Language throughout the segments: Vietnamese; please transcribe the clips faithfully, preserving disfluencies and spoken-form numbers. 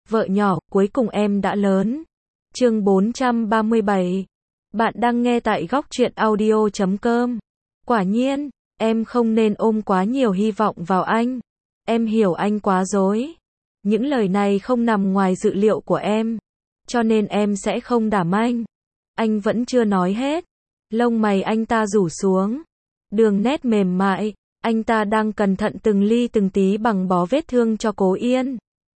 Vợ nhỏ, cuối cùng em đã lớn. Chương bốn trăm ba mươi bảy. Bạn đang nghe tại góc truyện audio chấm com. Quả nhiên, em không nên ôm quá nhiều hy vọng vào anh. Em hiểu anh quá dối. Những lời này không nằm ngoài dự liệu của em. Cho nên em sẽ không đảm anh. Anh vẫn chưa nói hết. Lông mày anh ta rủ xuống. Đường nét mềm mại. Anh ta đang cẩn thận từng ly từng tí bằng bó vết thương cho Cố Yên.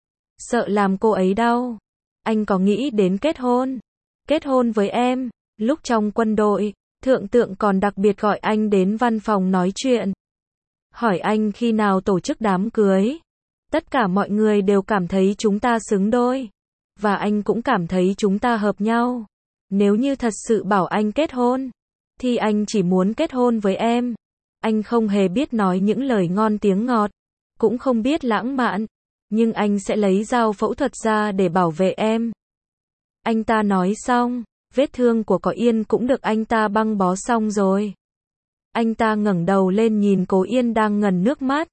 Sợ làm cô ấy đau. Anh có nghĩ đến kết hôn. Kết hôn với em. Lúc trong quân đội, thượng tượng còn đặc biệt gọi anh đến văn phòng nói chuyện. Hỏi anh khi nào tổ chức đám cưới. Tất cả mọi người đều cảm thấy chúng ta xứng đôi. Và anh cũng cảm thấy chúng ta hợp nhau. Nếu như thật sự bảo anh kết hôn, thì anh chỉ muốn kết hôn với em. Anh không hề biết nói những lời ngon tiếng ngọt, cũng không biết lãng mạn, nhưng anh sẽ lấy dao phẫu thuật ra để bảo vệ em. Anh ta nói xong, vết thương của Có Yên cũng được anh ta băng bó xong rồi. Anh ta ngẩng đầu lên nhìn Cố Yên đang ngần nước mắt.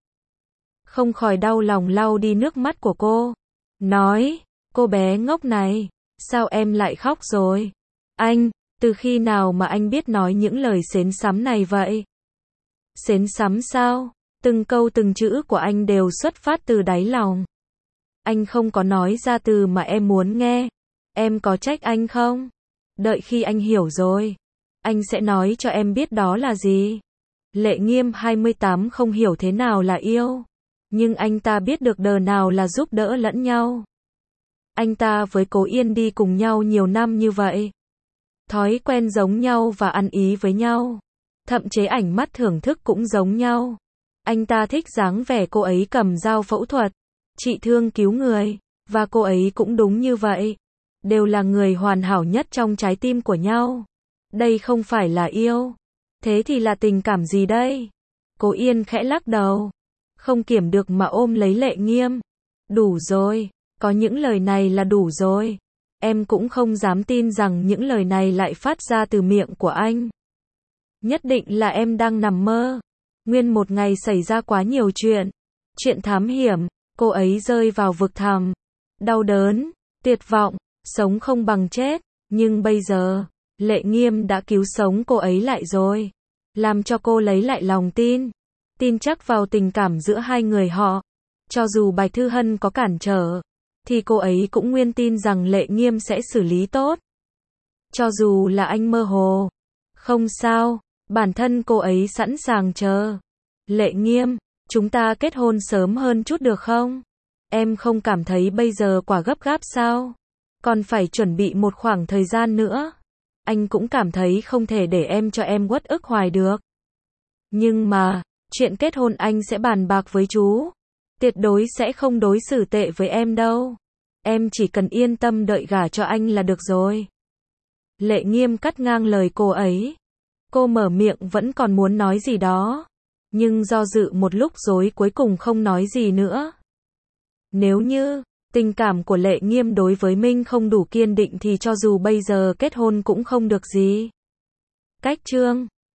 Không khỏi đau lòng lau đi nước mắt của cô. Nói, cô bé ngốc này, sao em lại khóc rồi? Anh, từ khi nào mà anh biết nói những lời xến xắm này vậy? Xến xắm sao? Từng câu từng chữ của anh đều xuất phát từ đáy lòng. Anh không có nói ra từ mà em muốn nghe. Em có trách anh không? Đợi khi anh hiểu rồi, anh sẽ nói cho em biết đó là gì. Lệ Nghiêm hai mươi tám không hiểu thế nào là yêu, nhưng anh ta biết được đờ nào là giúp đỡ lẫn nhau. Anh ta với Cố Yên đi cùng nhau nhiều năm như vậy. Thói quen giống nhau và ăn ý với nhau. Thậm chí ảnh mắt thưởng thức cũng giống nhau. Anh ta thích dáng vẻ cô ấy cầm dao phẫu thuật, trị thương cứu người, và cô ấy cũng đúng như vậy. Đều là người hoàn hảo nhất trong trái tim của nhau. Đây không phải là yêu. Thế thì là tình cảm gì đây? Cố Yên khẽ lắc đầu. Không kiểm được mà ôm lấy Lệ Nghiêm. Đủ rồi, có những lời này là đủ rồi. Em cũng không dám tin rằng những lời này lại phát ra từ miệng của anh. Nhất định là em đang nằm mơ. Nguyên một ngày xảy ra quá nhiều chuyện. Chuyện thám hiểm, cô ấy rơi vào vực thẳm. Đau đớn, tuyệt vọng, sống không bằng chết. Nhưng bây giờ, Lệ Nghiêm đã cứu sống cô ấy lại rồi. Làm cho cô lấy lại lòng tin. Tin chắc vào tình cảm giữa hai người họ. Cho dù Bạch Thư Hân có cản trở, thì cô ấy cũng nguyên tin rằng Lệ Nghiêm sẽ xử lý tốt. Cho dù là anh mơ hồ. Không sao, bản thân cô ấy sẵn sàng chờ. Lệ Nghiêm, chúng ta kết hôn sớm hơn chút được không? Em không cảm thấy bây giờ quá gấp gáp sao? Còn phải chuẩn bị một khoảng thời gian nữa. Anh cũng cảm thấy không thể để em cho em uất ức hoài được. Nhưng mà, chuyện kết hôn anh sẽ bàn bạc với chú. Tuyệt đối sẽ không đối xử tệ với em đâu. Em chỉ cần yên tâm đợi gả cho anh là được rồi. Lệ Nghiêm cắt ngang lời cô ấy. Cô mở miệng vẫn còn muốn nói gì đó. Nhưng do dự một lúc rồi cuối cùng không nói gì nữa. Nếu như tình cảm của Lệ Nghiêm đối với Minh không đủ kiên định thì cho dù bây giờ kết hôn cũng không được gì. Cách chương